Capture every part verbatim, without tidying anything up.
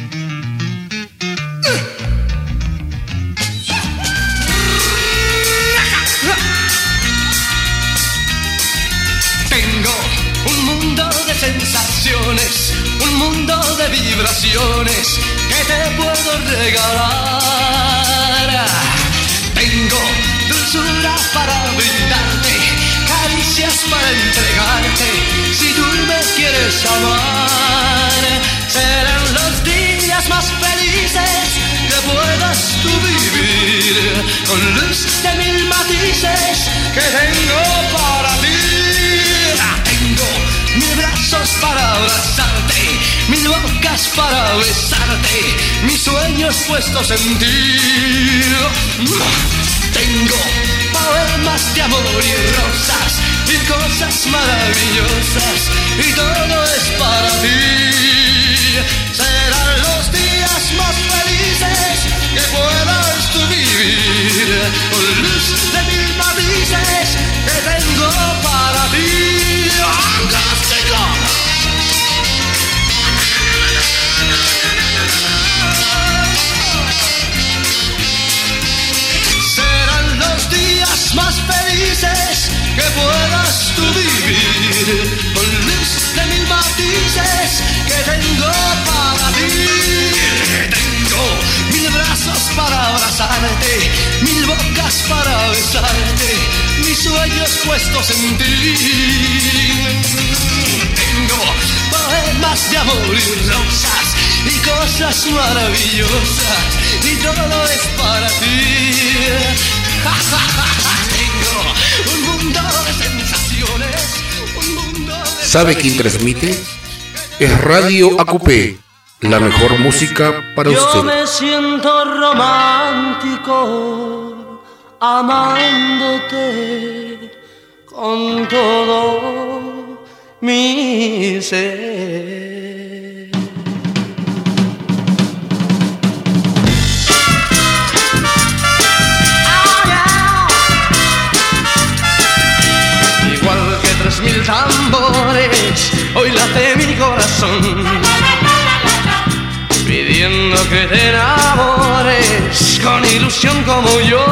Tengo un mundo de sensaciones, un mundo de vibraciones que te puedo regalar. Tengo dulzura para brindarte, caricias para entregarte, si tú me quieres amar. Serán los días más felices que puedas tú vivir, con luz de mil matices que tengo para ti. Tengo mil brazos para abrazarte, mil bocas para besarte, mis sueños puestos en ti. Tengo poemas de amor y rosas y cosas maravillosas, y todo es para ti. Serán los días más felices que puedas tú vivir, con luz de mil matices que tengo para ti. ¡Fantástico! Serán los días más felices que puedas tú vivir, con luz de mil matices que tengo para ti. Tengo mil brazos para abrazarte, mil bocas para besarte, mis sueños puestos en ti. Tengo poemas de amor y rosas y cosas maravillosas, y todo es para ti. Tengo un mundo de sensaciones, un mundo de... ¿Sabe quién transmite? Es Radio A Q P, la mejor música para usted. Yo me siento romántico amándote con todo mi ser. Igual que tres mil tambores, hoy late mi corazón, pidiendo que te enamores con ilusión como yo.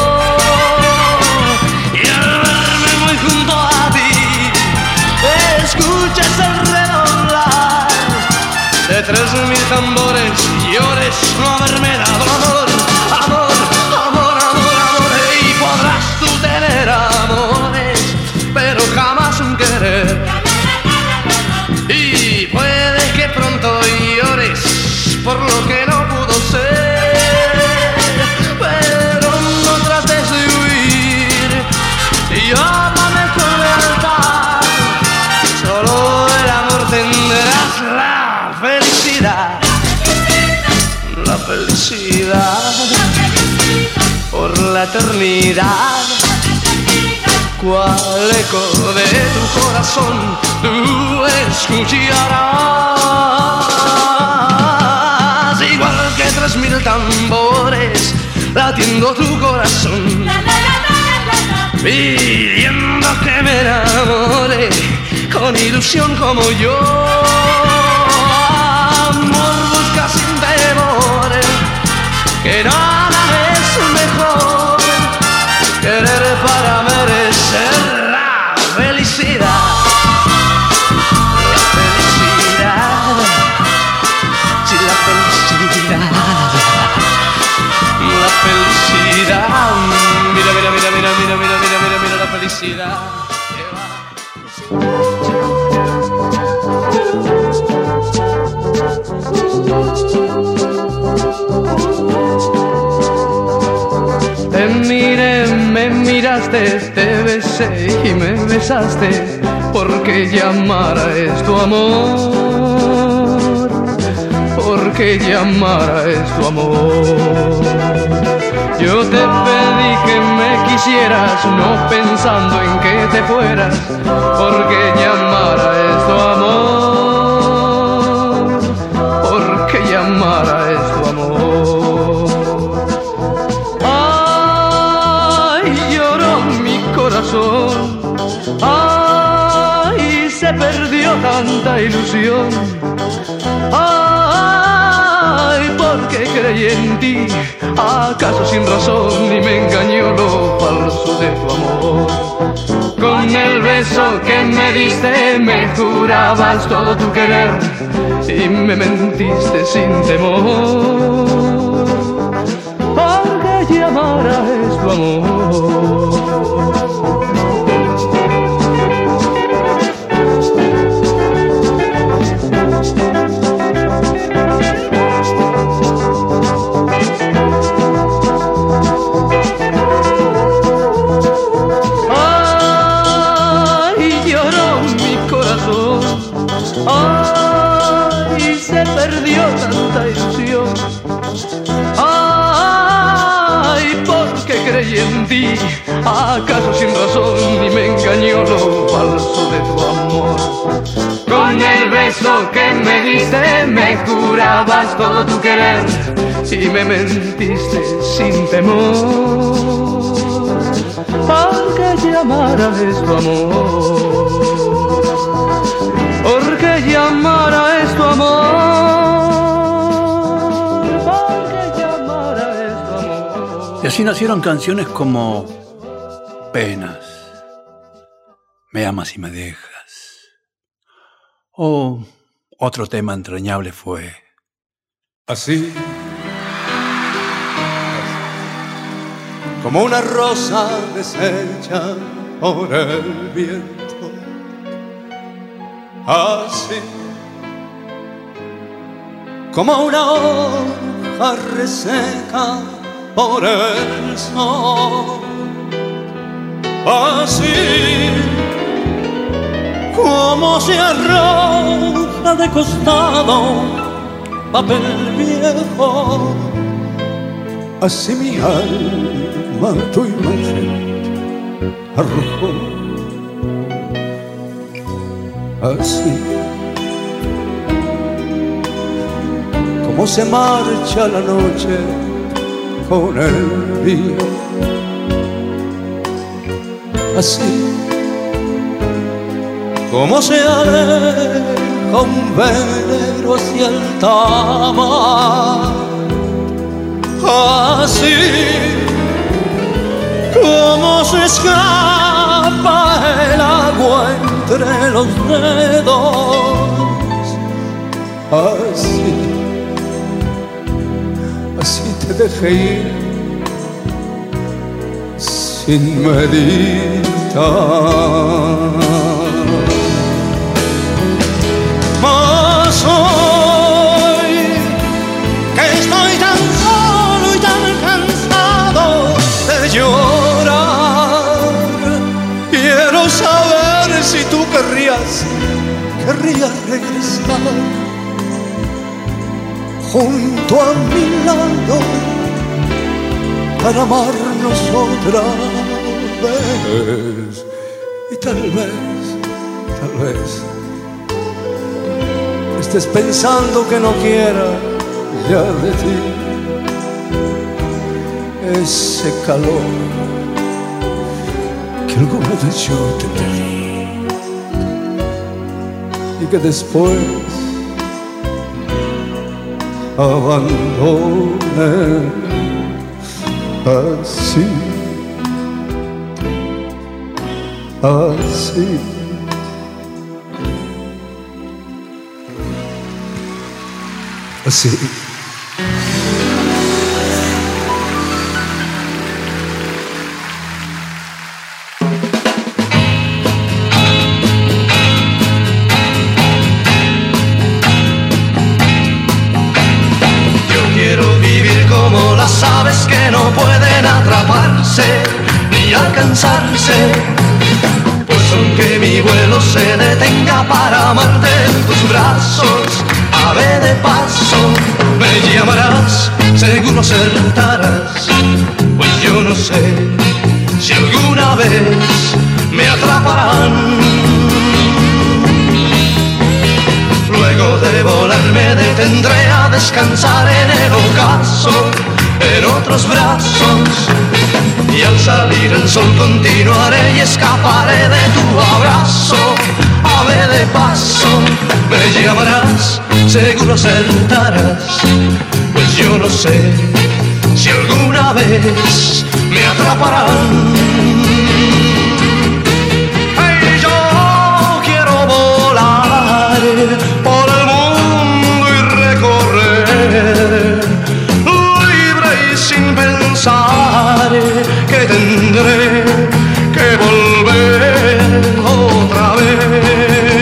Y al verme muy junto a ti, escuchas el redoblar de tres mil tambores y llores no haberme dado amor, amor, amor, amor, amor. Y podrás tú tener amores, pero jamás un querer. Y puede que pronto llores por lo que no pudo ser, pero no trates de huir y ámame con lealtad. Solo el amor tendrás la felicidad, la felicidad por la eternidad. Cual eco de tu corazón tú escucharás, igual que tres mil tambores latiendo tu corazón, pidiendo que me enamore con ilusión como yo. Amor busca sin temores, que nada es mejor, querer para merecer la felicidad. La felicidad, sí, la felicidad, la felicidad. Mira, mira, mira, mira, mira, mira, mira, mira, mira la felicidad que va. Te miré, me miraste, te besé y me besaste, porque llamara es tu amor, porque llamara es tu amor. Yo te pedí que me quisieras, no pensando en que te fueras, porque llamara es tu amor, porque llamara es tu amor. Ay, lloró mi corazón, ay, se perdió tanta ilusión. Ay, porque creí en ti, acaso sin razón, y me engañó lo falso de tu amor. Con el beso que me diste me jurabas todo tu querer y me mentiste sin temor, porque llamara es tu amor. Ay, se perdió tanta ilusión. Ay, porque creí en ti, acaso sin razón, y me engañó lo falso de tu amor. Con el beso que me diste me jurabas todo tu querer y me mentiste sin temor, porque llamara es tu amor. Porque llamara es tu amor, porque llamara es tu amor. Y así nacieron canciones como Penas, Me amas y me dejas. O otro tema entrañable fue Así, como una rosa deshecha por el viento. Así, como una hoja reseca por el sol. Así, como se arroja de costado papel viejo. Así mi alma tu imagen arrojó. Así, como se marcha la noche con el día. Así, como se aleja un velero hacia el tamar. Así, como se escapa el agua entre los dedos. Así, así te dejé ir sin meditar. Mas hoy que estoy tan solo y tan cansado de llorar, quiero saber si tú querrías, querrías regresar junto a mi lado para amarnos otra vez. Y tal vez, tal vez estés pensando que no quiera ya de ti ese calor que alguna vez yo te pedí y que después abandoné. Así, así, así. Aves que no pueden atraparse ni alcanzarse, pues aunque mi vuelo se detenga para amarte en tus brazos, ave de paso, me llamarás, seguro acertarás, pues yo no sé si alguna vez me atraparán. Luego de volar me detendré a descansar en el ocaso, en otros brazos, y al salir el sol continuaré y escaparé de tu abrazo. Ave de paso, me llamarás, seguro acertarás, pues yo no no sé si alguna vez me atraparán. Hey, yo quiero volar por el mundo y recorrer, libre y sin pensar que tendré que volver otra vez.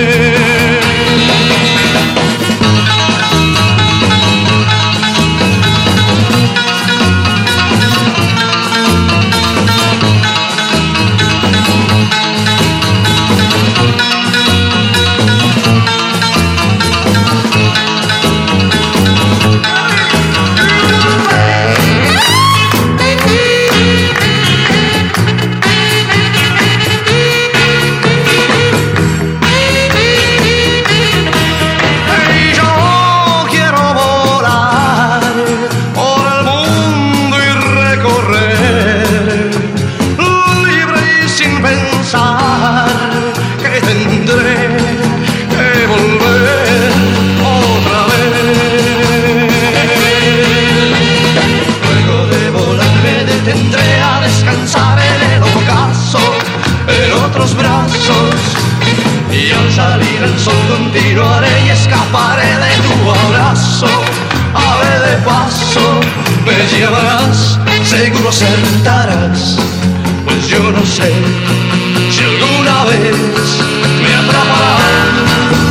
Salir el sol continuaré y escaparé de tu abrazo. Ave de paso, me llevarás, seguro acertarás, pues yo no sé si alguna vez me atraparán.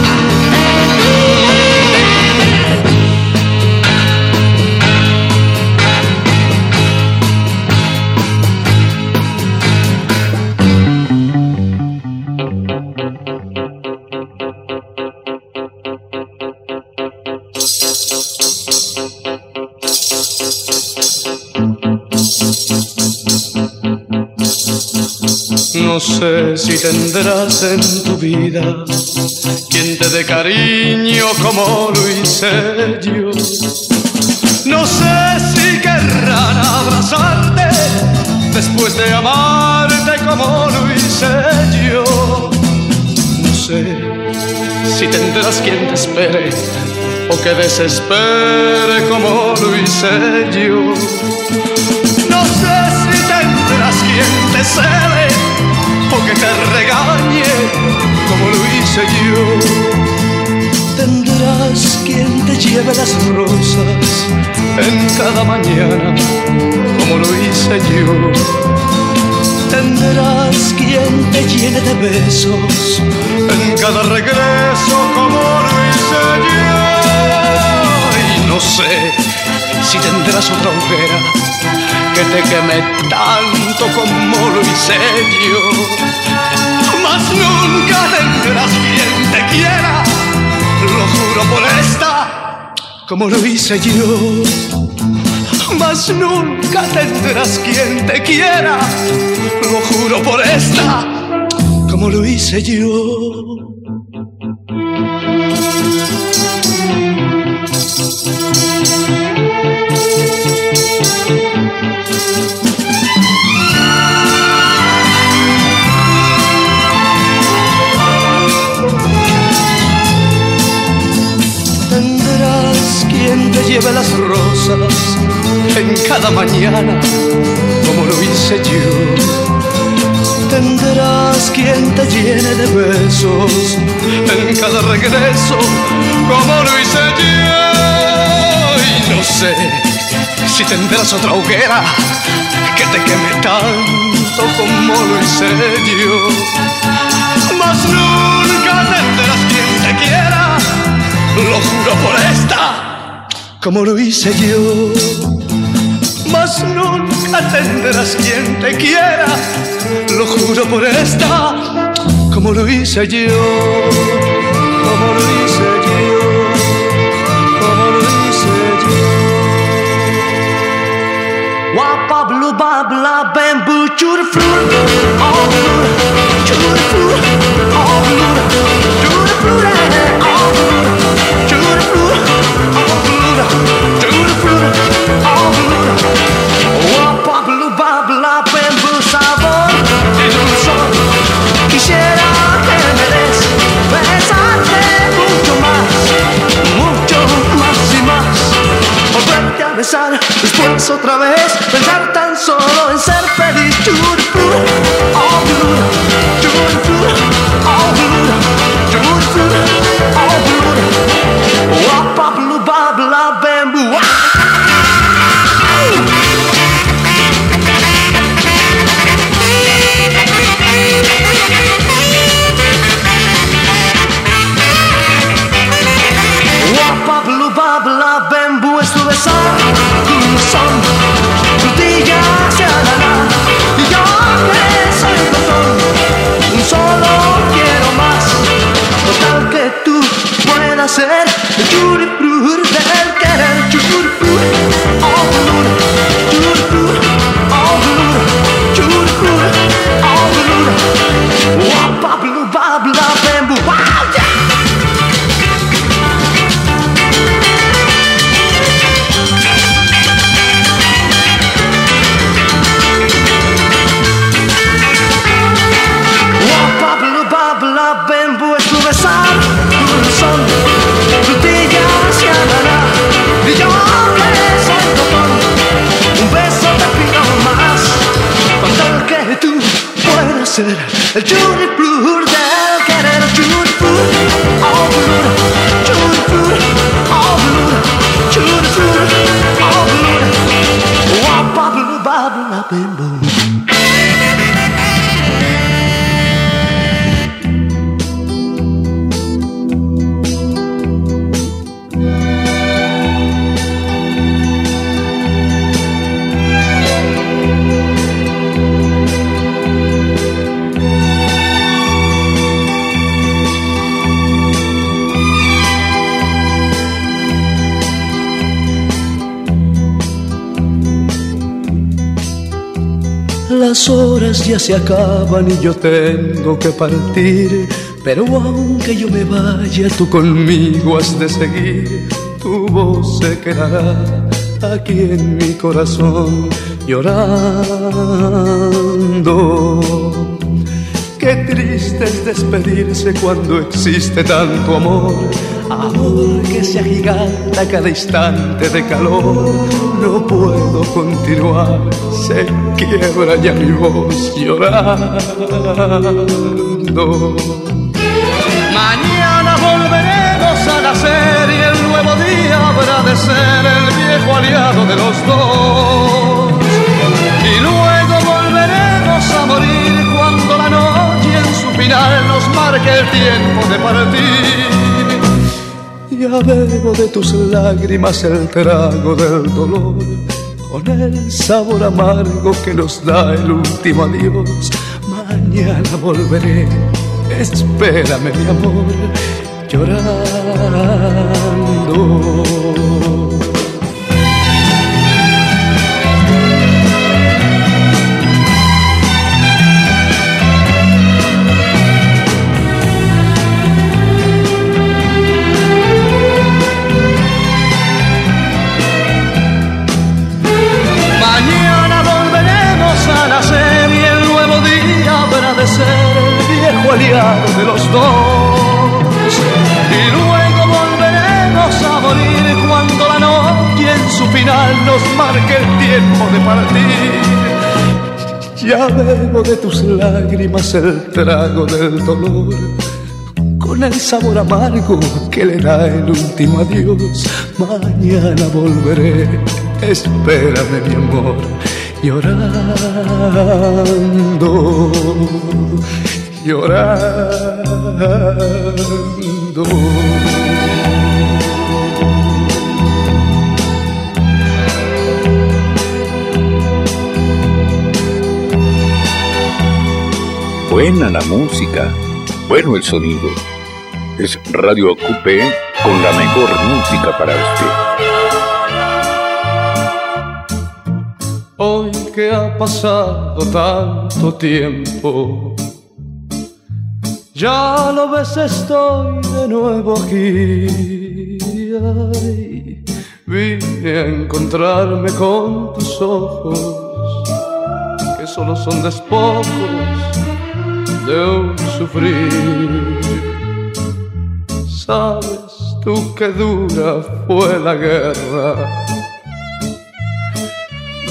No sé si tendrás en tu vida quien te dé cariño como lo hice yo. No sé si querrán abrazarte después de amarte como lo hice yo. No sé si tendrás quien te espere o que desespere como lo hice yo. No sé si tendrás quien te cele o que te regañe como lo hice yo. Tendrás quien te lleve las rosas en cada mañana como lo hice yo. Tendrás quien te llene de besos en cada regreso como lo hice yo. Y no sé si tendrás otra hoguera que te queme tanto como lo hice yo. Mas nunca tendrás quien te quiera, lo juro por esta, como lo hice yo. Mas nunca tendrás quien te quiera, lo juro por esta, como lo hice yo. Tendrás quien te lleve las rosas en cada mañana, como lo hice yo. Tendrás quien te llene de besos en cada regreso, como lo hice yo. Y no sé si tendrás otra hoguera que te queme tanto como lo hice yo. Mas nunca tendrás quien te quiera, lo juro por esta, como lo hice yo. Mas nunca tendrás quien te quiera, lo juro por esta, como lo hice yo, como lo hice yo, como lo hice yo. Wapa blue babla bamboo chur flur, all blue, chur flur, all blue, chur flur, all blue, chur flur, all blue, chur flur, all blue. Wapa blue babla bamboo sabor y dulzor. Quisiera que me des, besarte mucho más, mucho más y más, volverte a besar, después otra vez pensar tan solo en ser feliz. Churipú, oh blue, churipú, oh blue, churipú, oh blue, wapa blue babla bamboo. Bablu babla bambú, es tu besar, tu son, frutillas y ananá. Y yo que soy botón, solo quiero más, con tal que tú puedas ser el churipur del querer. Churipur, oh blur, churipur, oh blur, churipur, oh blur. Oh bablu babla bambú, wow, yeah. Besar, dulzón, frutillas y ananá. Y yo que soy botón, un beso te pido más, con tal que tú puedas ser el churipur del querer. Churipur, oh blur, churipur, oh blur, churipur, oh blur, wapa blur babla bamboo. Las horas ya se acaban y yo tengo que partir, pero aunque yo me vaya, tú conmigo has de seguir. Tu voz se quedará aquí en mi corazón llorando. Qué triste es despedirse cuando existe tanto amor, amor que se agiganta cada instante de calor. No puedo continuar, se quiebra ya mi voz llorando. Mañana volveremos a nacer y el nuevo día habrá de ser el viejo aliado de los dos. Y luego volveremos a morir cuando la noche en su final nos marque el tiempo de partir. Ya bebo de tus lágrimas el trago del dolor, con el sabor amargo que nos da el último adiós. Mañana volveré, espérame mi amor, llorando. Ser el viejo aliado de los dos, y luego volveremos a morir cuando la noche en su final nos marque el tiempo de partir. Ya bebo de tus lágrimas el trago del dolor, con el sabor amargo que le da el último adiós. Mañana volveré, espérame mi amor, llorando, llorando. Buena la música, bueno el sonido. Es Radio Acupé con la mejor música para usted. Hoy que ha pasado tanto tiempo, ya lo ves, estoy de nuevo aquí. Ay, vine a encontrarme con tus ojos, que solo son despojos de un sufrir. Sabes tú que dura fue la guerra,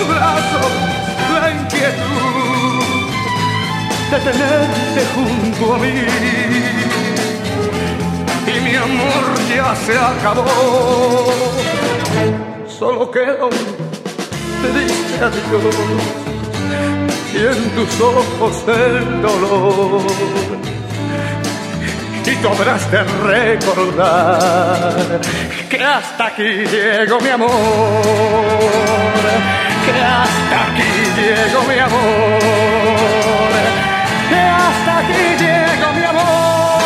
tus brazos la inquietud de tenerte junto a mí. Y mi amor ya se acabó, solo quedó triste adiós y en tus ojos el dolor. Y tú habrás de recordar que hasta aquí llegó mi amor, que hasta aquí llegó mi amor, que hasta aquí llegó mi amor.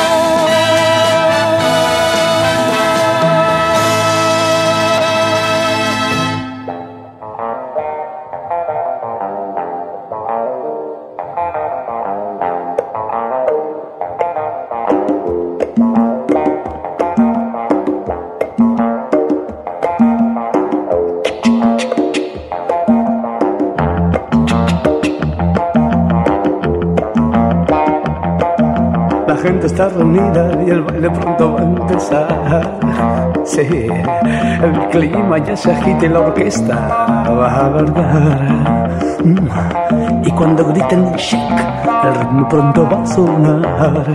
La gente está reunida y el baile pronto va a empezar. Sí, el clima ya se agita y la orquesta va a alargar. Y cuando griten shake, el ritmo pronto va a sonar.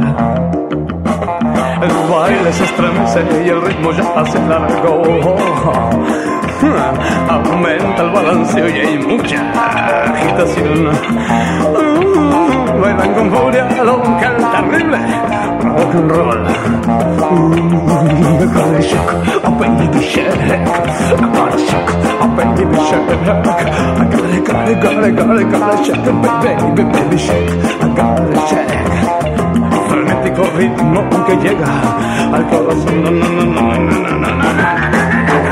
El baile se estremece y el ritmo ya se largó. Aumenta el balanceo y hay mucha agitación. Bailan con furia lo que es terrible rock and roll. I gotta shock, oh baby shake. I gotta shock, oh baby shake. I gotta, gotta, gotta, gotta, gotta shake, baby, baby shake. I gotta shake. Frenético ritmo que llega al corazón. No, no, no, no, no, no, no, no.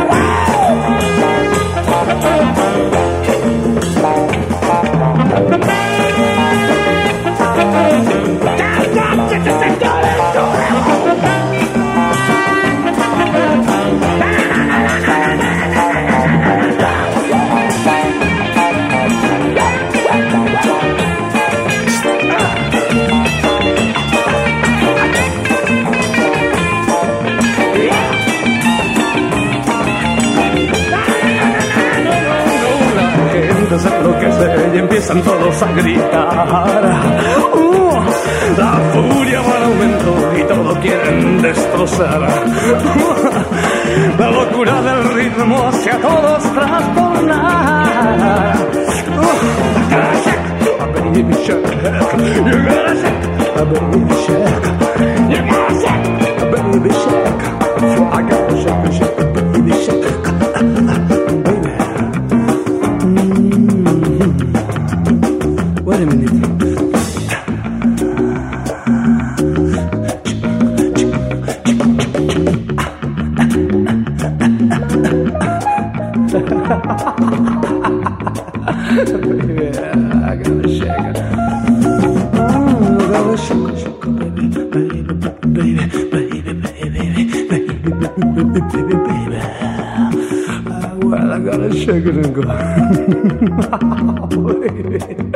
Se enloquece y empiezan todos a gritar. Uh, la furia va en aumento y todo quieren destrozar. Uh, la locura del ritmo hacia todos trastornar. Uh, a baby shake, you gotta shake, a baby shake, you gotta shake, a baby shake, I gotta shake, shake, a baby shake. Wait a minute. Baby, I gotta shake it. Oh, I gotta shake it, shake it, baby, baby, baby, baby, baby, baby, baby, baby. Uh, well, I gotta shake it and go. Baby.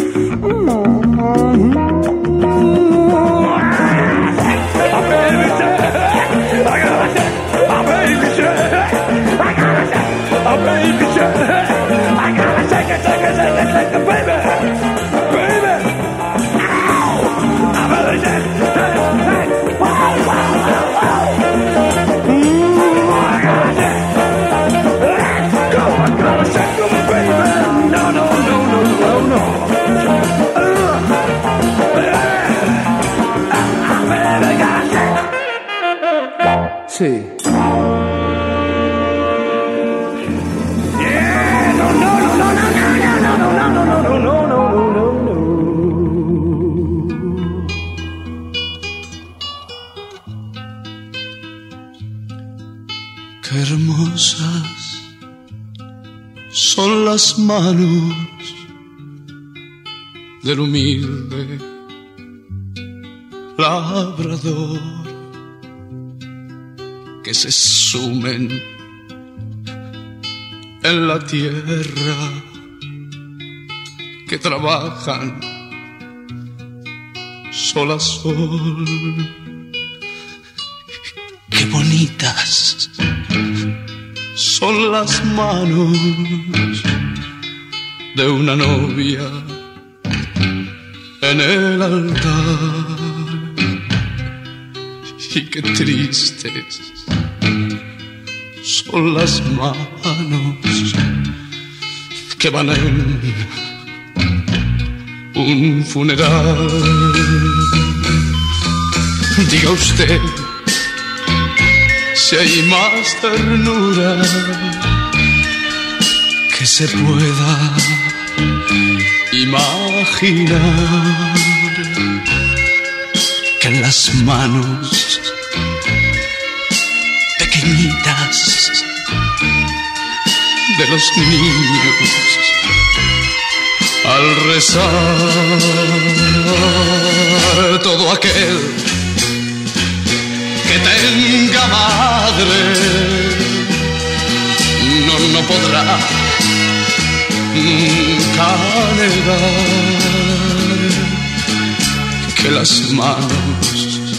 Sí. Qué hermosas son las manos del humilde labrador que se sumen en la tierra, que trabajan sol a sol. Qué bonitas son las manos de una novia en el altar. Y qué tristes son las manos que van en un funeral. Diga usted si hay más ternura que se pueda imaginar que en las manos pequeñitas de los niños al rezar. Todo aquel que tenga madre no, no podrá nunca negar que las manos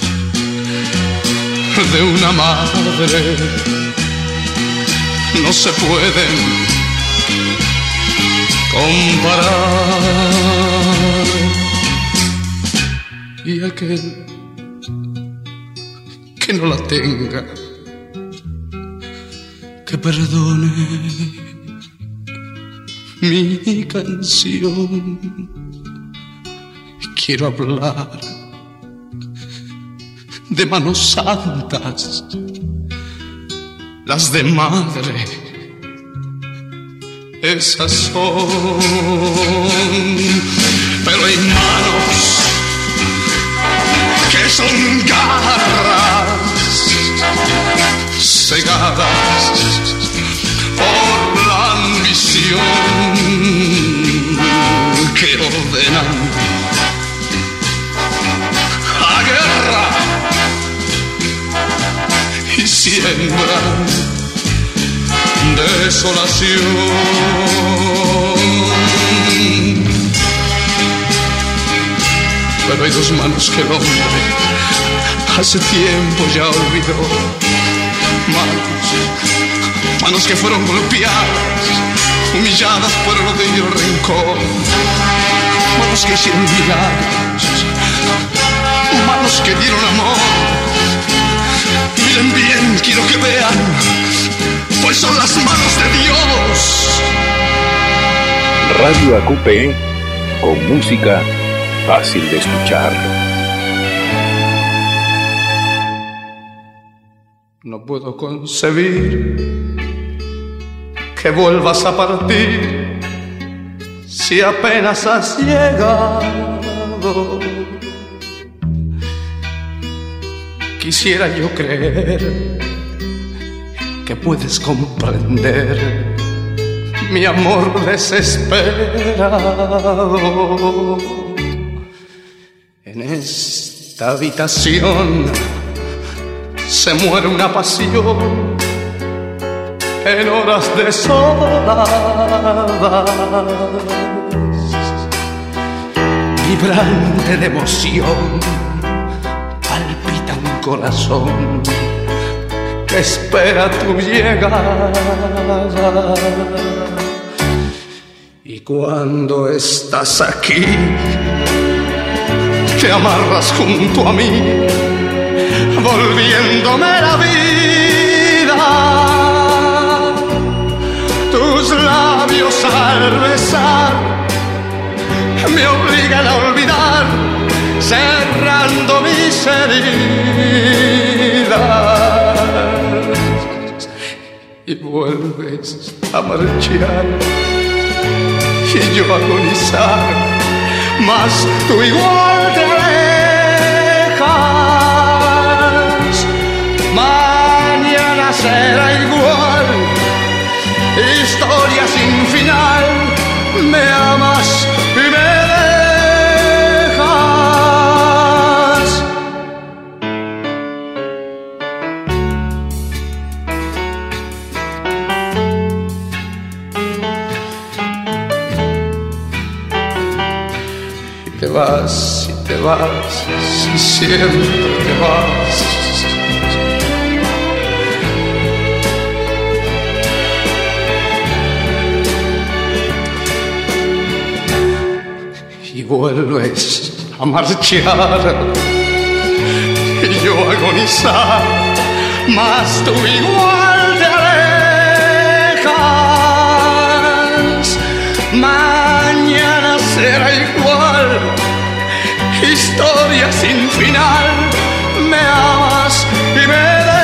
de una madre no se pueden comparar. Y aquel que no la tenga, que perdone mi canción. Quiero hablar de manos santas, las de madre, esas son. Pero hay manos que son garras cegadas por la ambición que ordenan a guerra y siembran desolación. Pero hay dos manos que el hombre hace tiempo ya olvidó. Manos, manos que fueron golpeadas, humilladas por el odio y el rencor. Manos que hicieron milagros, manos que dieron amor. Miren bien, quiero que vean, pues son las manos de Dios. Radio A Q P, con música fácil de escuchar. No puedo concebir que vuelvas a partir si apenas has llegado. Quisiera yo creer que puedes comprender mi amor desesperado. En esta habitación se muere una pasión en horas desoladas, vibrante de emoción, palpita un corazón que espera tu llegada. Y cuando estás aquí, te amarras junto a mí, volviéndome la vida. Tus labios al besar me obligan a olvidar, cerrando mis heridas. Y vuelves a marchar y yo a agonizar, mas tú igual te alejas. Mañana será igual, historia sin final. Me amas y me dejas. Y te vas, y te vas, y siempre te vas. vuelves a marchar y yo agonizar, mas tú igual te alejas. Mañana será igual, historia sin final. Me amas y me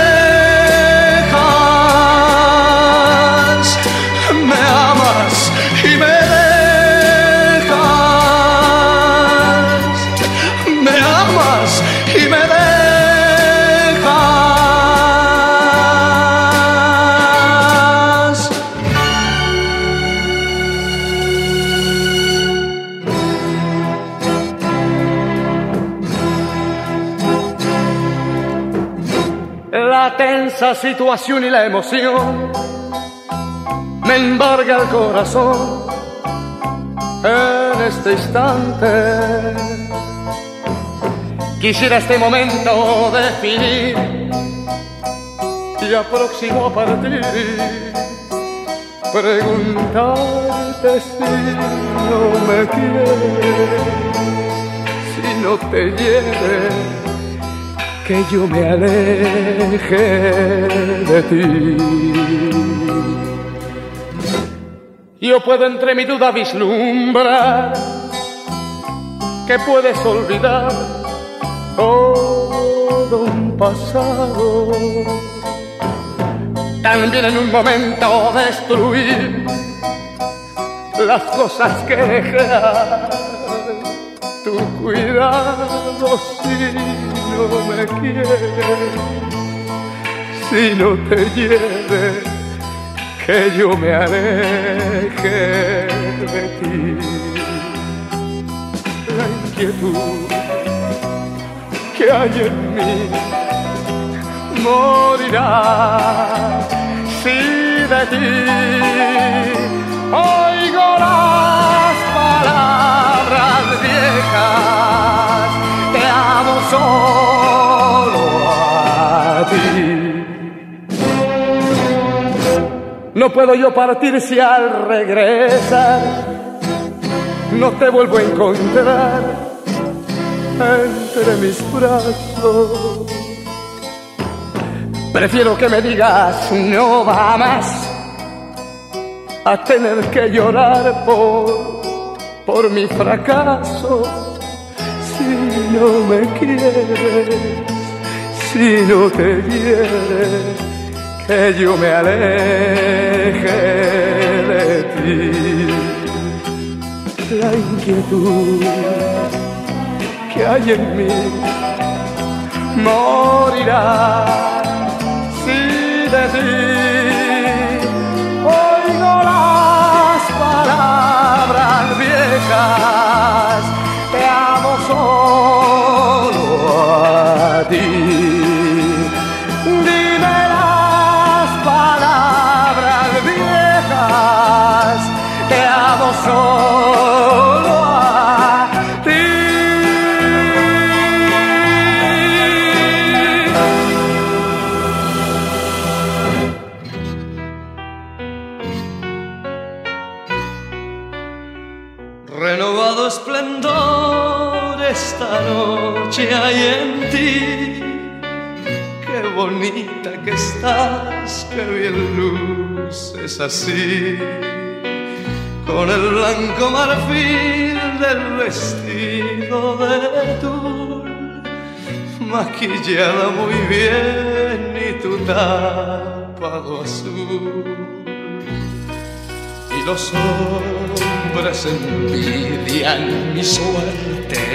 dejas, me amas y me dejas. Y me dejas. La tensa situación y la emoción me embarga el corazón en este instante. Quisiera este momento definir y aproximo a partir, preguntarte si no me quieres, si no te hiere, que yo me aleje de ti. Yo puedo entre mi duda vislumbrar que puedes olvidar todo un pasado, también en un momento destruir las cosas que dejar. Tu cuidado si no me quieres, si no te hiere, que yo me aleje de ti. La inquietud que hay en mí morirá si de ti oigo las palabras viejas. Te amo solo a ti. No puedo yo partir si al regresar no te vuelvo a encontrar entre mis brazos. Prefiero que me digas no va más, a tener que llorar por, por mi fracaso. Si no me quieres, si no te quieres, que yo me aleje de ti. La inquietud que hay en mí morirá si de ti oigo las palabras viejas. Te amo solo a ti. Dime las palabras viejas. Te amo solo a ti. Renovado esplendor esta noche hay en ti. Qué bonita que estás, qué bien luces así, con el blanco marfil del vestido de tul, maquillada muy bien y tu tapado azul. Y los hombres envidian mi suerte,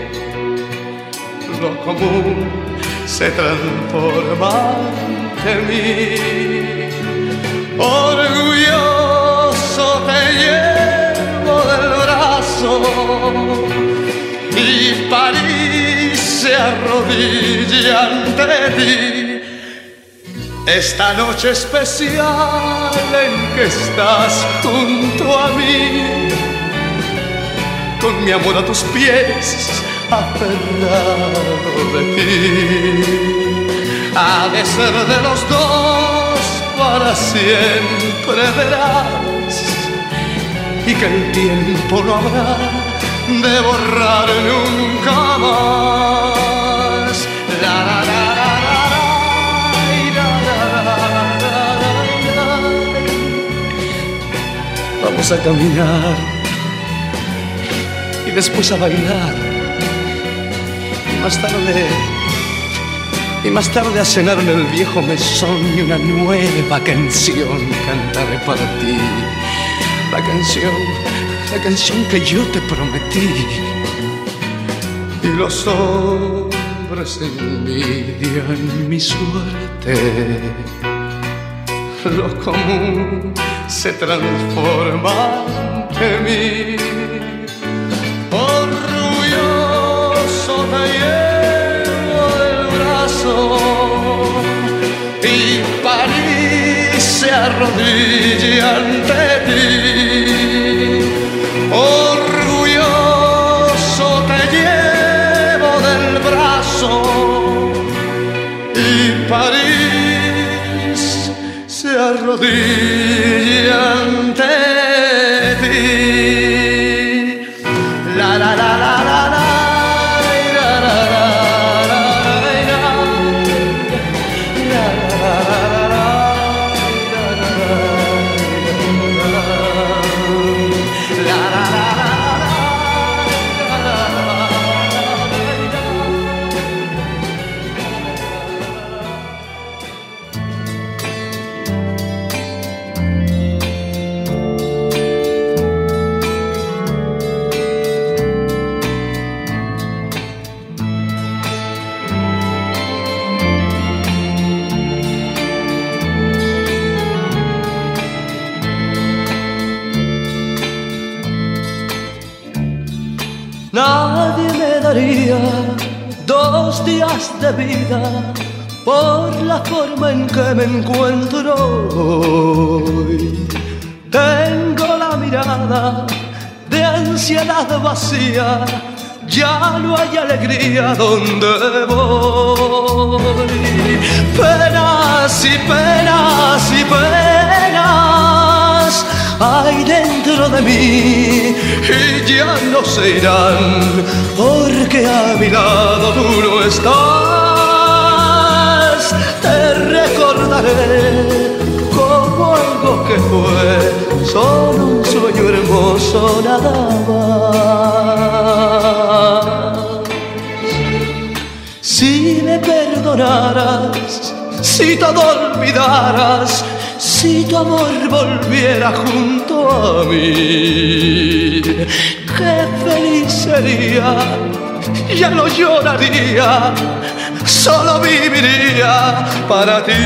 lo común se transforma ante mí. Orgulloso te llevo del brazo y París se arrodilla ante ti. Esta noche especial en que estás junto a mí, con mi amor a tus pies, aferrado de ti. Ha de ser de los dos, para siempre verás, y que el tiempo no habrá de borrar nunca más. La, la, la, la, la, la, la, la, la, la. Vamos a caminar y después a bailar y más tarde y más tarde a cenar en el viejo mesón y una nueva canción cantaré para ti. La canción, la canción que yo te prometí. Y los hombres envidian mi suerte. Lo común se transforma ante mí. Orgulloso te llevo del brazo y París se arrodilla ante ti. Orgulloso te llevo del brazo y París se arrodilla ante ti. La la la la la la. Nadie me daría dos días de vida por la forma en que me encuentro hoy. Tengo la mirada de ansiedad vacía, ya no hay alegría donde voy. Penas y penas y penas hay dentro de mí y ya no se irán, porque a mi lado tú no estás. Te recordaré como algo que fue solo un sueño hermoso nada más. Si me perdonaras, si todo olvidaras, si tu amor volviera junto a mí, qué feliz sería, ya no lloraría, solo viviría para ti.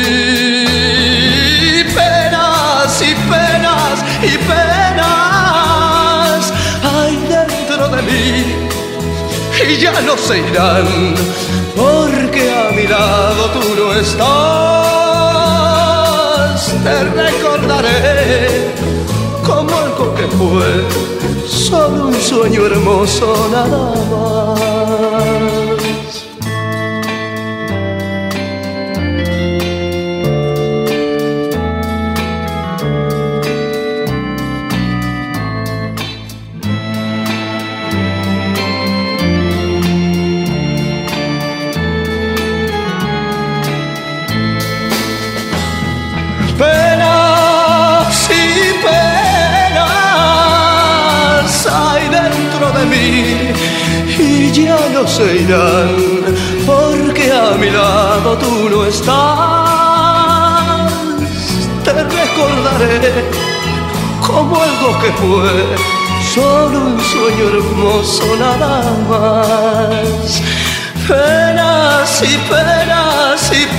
Penas y penas y penas hay dentro de mí y ya no se irán, porque a mi lado tú no estás. Te recordaré como algo que fue solo un sueño hermoso nada más. Y ya no se irán, porque a mi lado tú no estás. Te recordaré como algo que fue solo un sueño hermoso nada más. Penas y penas y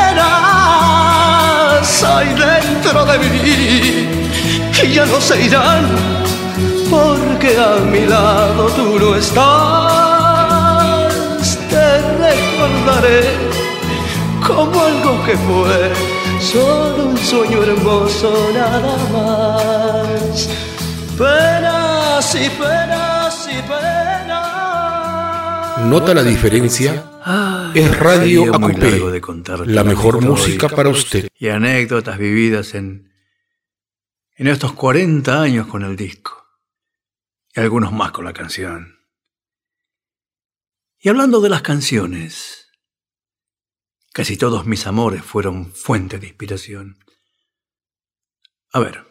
penas hay dentro de mí y ya no se irán, porque a mi lado tú no estás. Te recordaré como algo que fue solo un sueño hermoso nada más. Penas y penas y penas. ¿Nota la diferencia? Ay, es Radio A muy Coupé, largo de contarte la mejor música histórica para usted. y anécdotas vividas en, en estos cuarenta años con el disco. y algunos más con la canción. Y hablando de las canciones, casi todos mis amores fueron fuente de inspiración. A ver,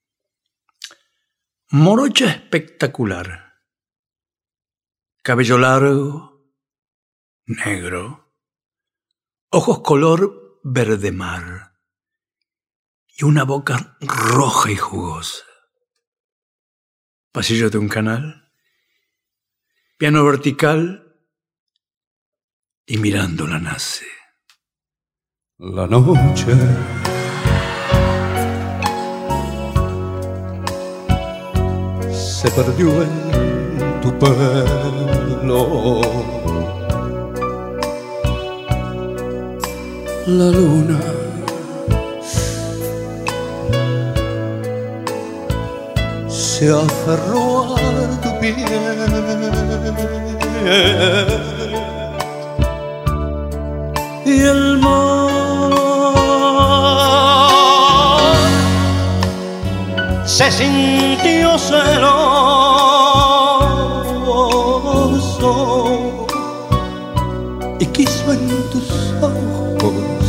morocha espectacular, cabello largo, negro, ojos color verde mar y una boca roja y jugosa. Pasillo de un canal, piano vertical y mirándola nace. La noche se perdió en tu pelo. La luna se aferró a tu piel y el mar se sintió celoso y quiso en tus ojos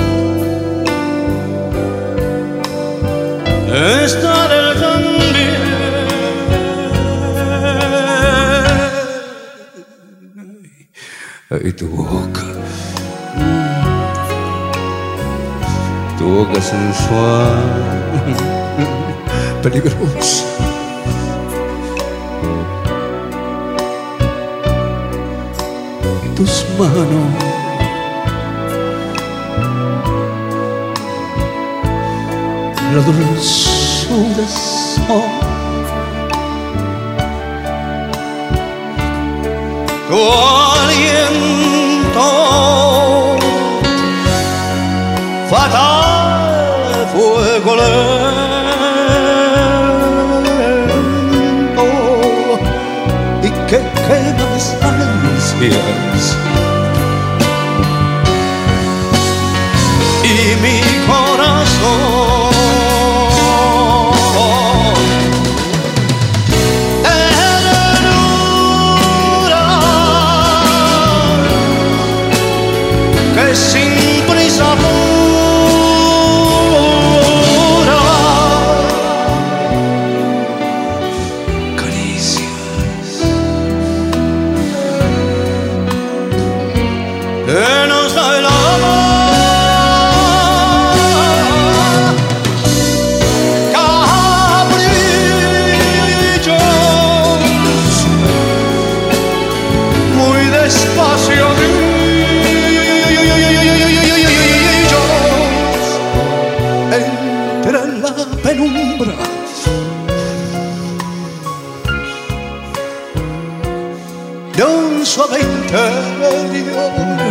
estar él también. Y tu boca, tu boca sensual, peligrosa, tus manos la dulzura son, tu aliento fatal, fuego lento y que quema mis ansias y mi corazón. Sin prisa pura, caricias que nos da el amor, caprichos muy despacio. Penumbra de un suave interior.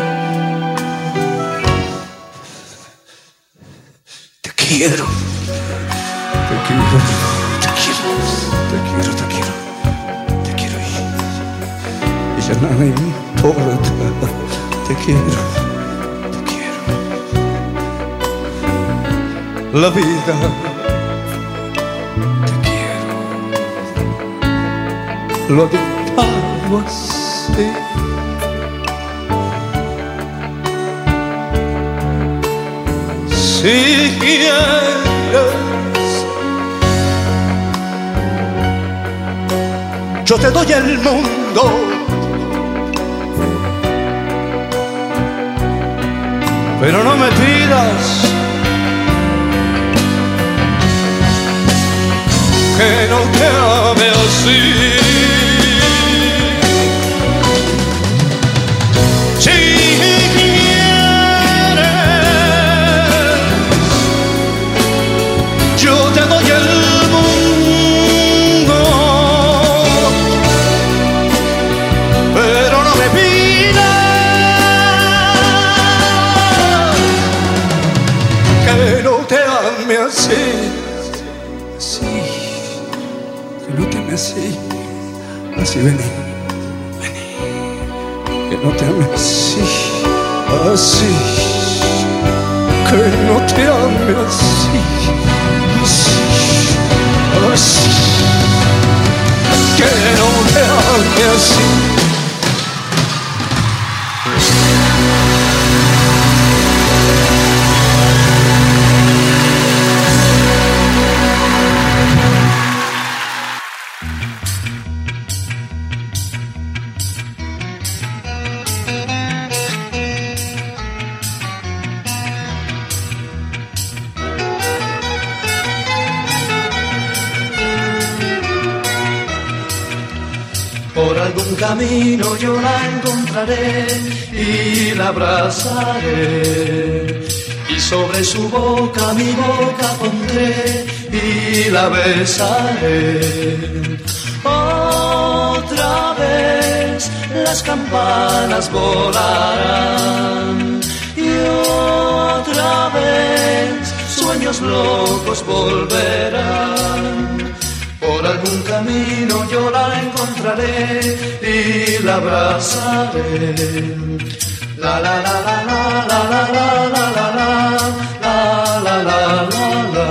Te quiero, te quiero, te quiero, te quiero, te quiero, te quiero y, y ya nada me importa. Te quiero, te quiero. La vida. Lo he dejado así. Si quieres, yo te doy el mundo. Pero no me pidas que no te ame así. Si quieres, yo te doy el mundo, pero no me pidas que no te ame así. Así, que no te ame así. Así, vení, vení. Que no te ame así, así, que no te ame así, así, así, que así. Por algún camino yo la encontraré y la abrazaré, y sobre su boca mi boca pondré y la besaré. Otra vez las campanas volarán y otra vez sueños locos volverán. Por algún camino yo la encontraré y la abrazaré. La la la la la la la la la la la la la la.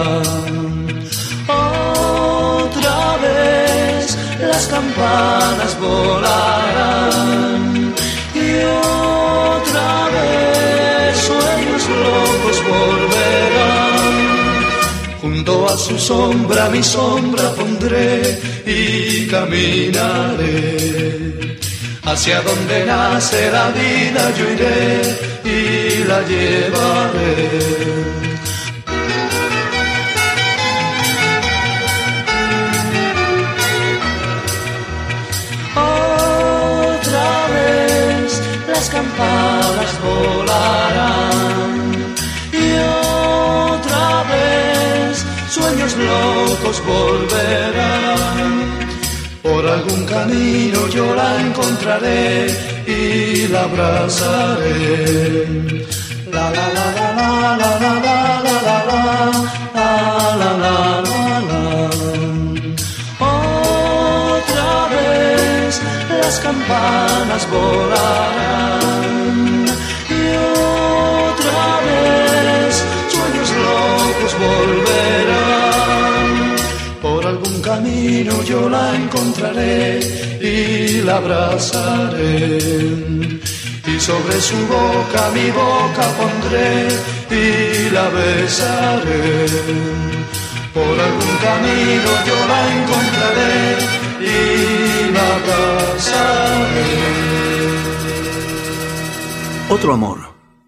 Otra vez las campanas volarán y otra vez sueños locos volverán. Junto a su sombra mi sombra pondré y caminaré. Hacia donde nace la vida yo iré y la llevaré. Otra vez las campanas volarán y otra vez sueños locos volverán. Por algún camino yo la encontraré y la abrazaré. La la la la la la la la la la la la la. Otra vez las campanas volarán y otra vez sueños locos volverán. Por algún camino yo la encontraré y la abrazaré, y sobre su boca mi boca pondré y la besaré. Por algún camino yo la encontraré y la abrazaré. Otro amor.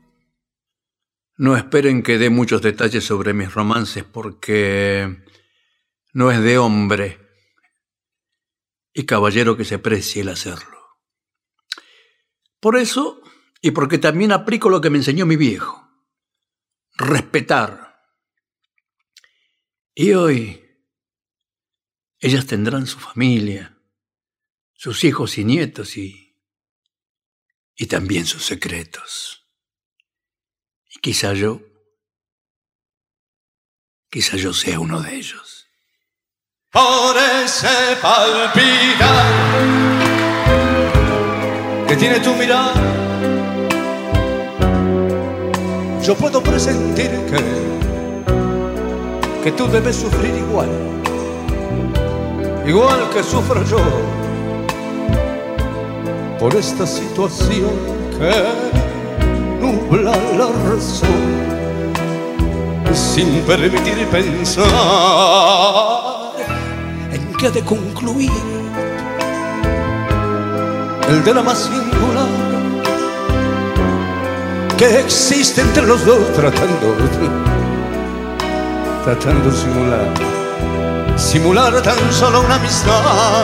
No esperen que dé muchos detalles sobre mis romances porque no es de hombre y caballero que se precie el hacerlo. Por eso, y porque también aplico lo que me enseñó mi viejo, respetar. Y hoy, ellas tendrán su familia, sus hijos y nietos y, y también sus secretos. Y quizá yo, quizá yo sea uno de ellos. Por ese palpitar que tiene tu mirar, yo puedo presentir que, que tú debes sufrir igual, igual que sufro yo, por esta situación que nubla la razón, sin permitir pensar que ha de concluir el drama singular que existe entre los dos, tratando tratando de simular simular tan solo una amistad,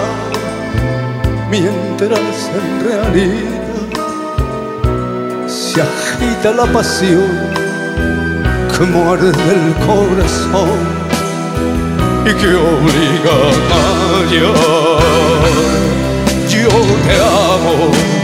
mientras en realidad se agita la pasión que muerde el corazón y que obliga a callar. Yo te amo,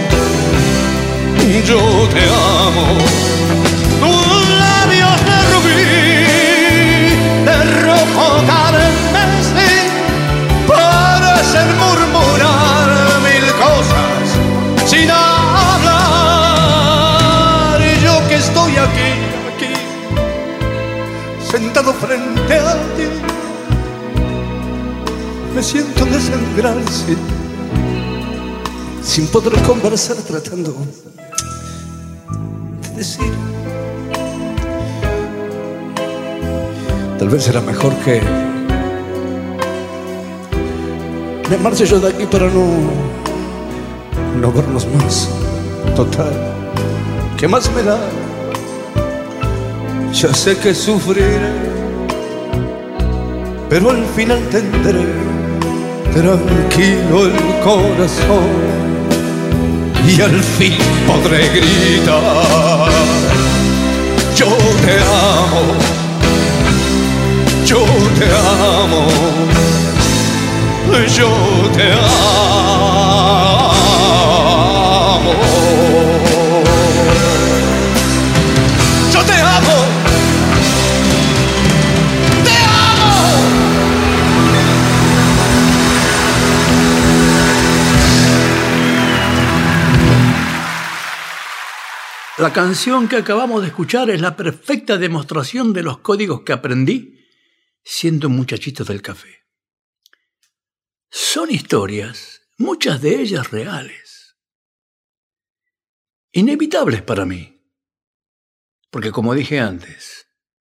yo te amo. Tus labios de rubí, de rojo carmesí, parecen murmurar mil cosas sin hablar. Y yo que estoy aquí, aquí, sentado frente a ti, me siento desangrarse sin poder conversar, tratando de decir. Tal vez será mejor que me marche yo de aquí para no, no vernos más. Total, ¿qué más me da? Ya sé que sufriré, pero al final tendré tranquilo el corazón y al fin podré gritar: yo te amo, yo te amo, yo te amo. Yo te amo, te amo. La canción que acabamos de escuchar es la perfecta demostración de los códigos que aprendí siendo un muchachito del café. Son historias, muchas de ellas reales, inevitables para mí, porque como dije antes,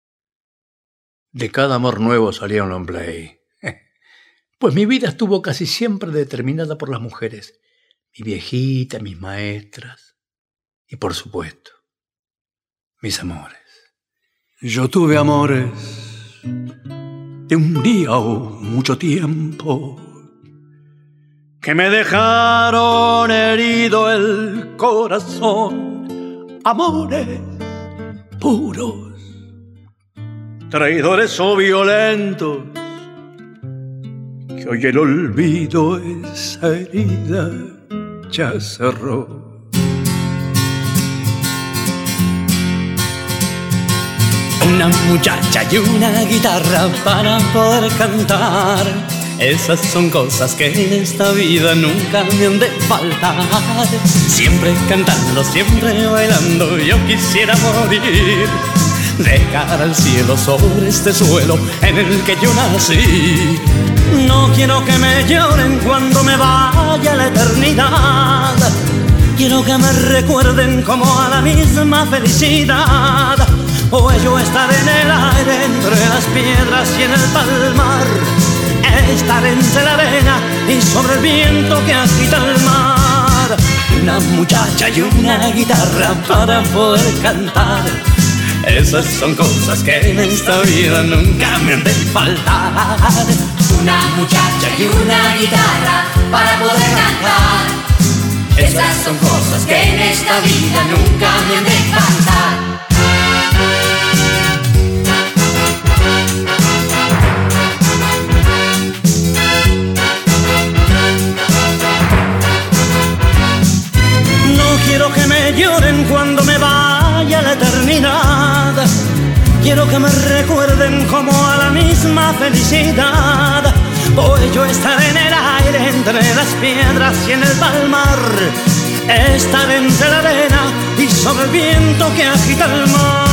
de cada amor nuevo salía un long play. Pues mi vida estuvo casi siempre determinada por las mujeres, mi viejita, mis maestras y, por supuesto, mis amores. Yo tuve amores de un día o mucho tiempo que me dejaron herido el corazón. Amores puros, traidores o violentos, que hoy el olvido esa herida ya cerró. Una muchacha y una guitarra para poder cantar, esas son cosas que en esta vida nunca me han de faltar. Siempre cantando, siempre bailando, yo quisiera morir de cara al cielo sobre este suelo en el que yo nací. No quiero que me lloren cuando me vaya la eternidad, quiero que me recuerden como a la misma felicidad. Pues yo estaré en el aire, entre las piedras y en el palmar, estar entre la arena y sobre el viento que agita el mar. Una muchacha y una guitarra para poder cantar, esas son cosas que en esta vida nunca me han de faltar. Una muchacha y una guitarra para poder cantar, esas son cosas que en esta vida nunca me han de faltar. Quiero que me lloren cuando me vaya la eternidad, quiero que me recuerden como a la misma felicidad. Pues yo estaré en el aire, entre las piedras y en el palmar, estaré entre la arena y sobre el viento que agita el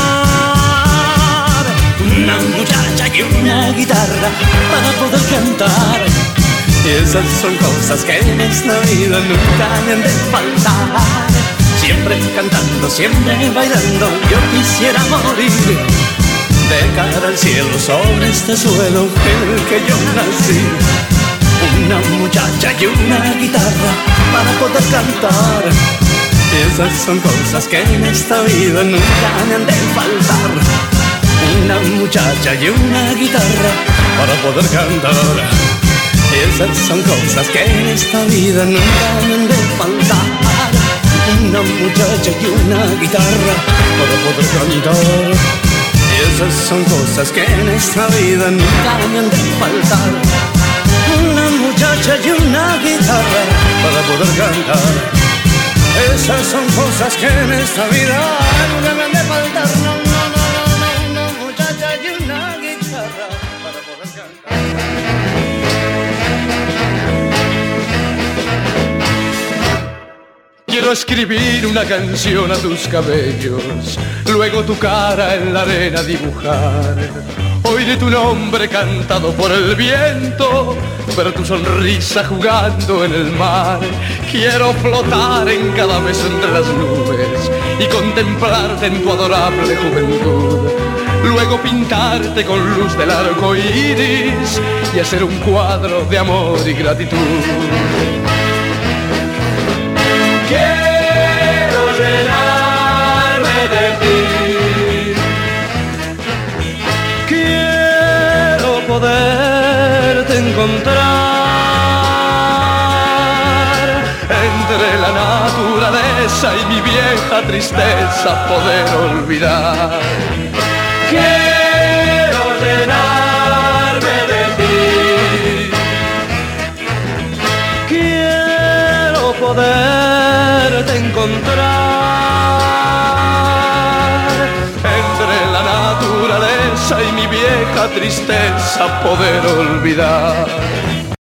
mar. Una muchacha y una guitarra para poder cantar, esas son cosas que en esta vida nunca me han de faltar. Siempre cantando, siempre bailando, yo quisiera morir de cara al cielo sobre este suelo en el que yo nací. Una muchacha y una guitarra para poder cantar, esas son cosas que en esta vida nunca me han de faltar. Una muchacha y una guitarra para poder cantar, esas son cosas que en esta vida nunca me han de faltar. Una muchacha y una guitarra para poder cantar, esas son cosas que en esta vida nunca me han de faltar. Una muchacha y una guitarra para poder cantar, esas son cosas que en esta vida nunca me han de faltar. No, no, no, no, no, una muchacha y una guitarra para poder cantar. Quiero Quiero escribir una canción a tus cabellos, luego tu cara en la arena dibujar. Oiré tu nombre cantado por el viento, ver tu sonrisa jugando en el mar. Quiero flotar en cada beso entre las nubes y contemplarte en tu adorable juventud. Luego pintarte con luz del arco iris y hacer un cuadro de amor y gratitud. Quiero llenarme de ti, quiero poderte encontrar entre la naturaleza y mi vieja tristeza, poder olvidar. Quiero llenarme de ti, quiero poderte encontrar entre la naturaleza y mi vieja tristeza, poder olvidar.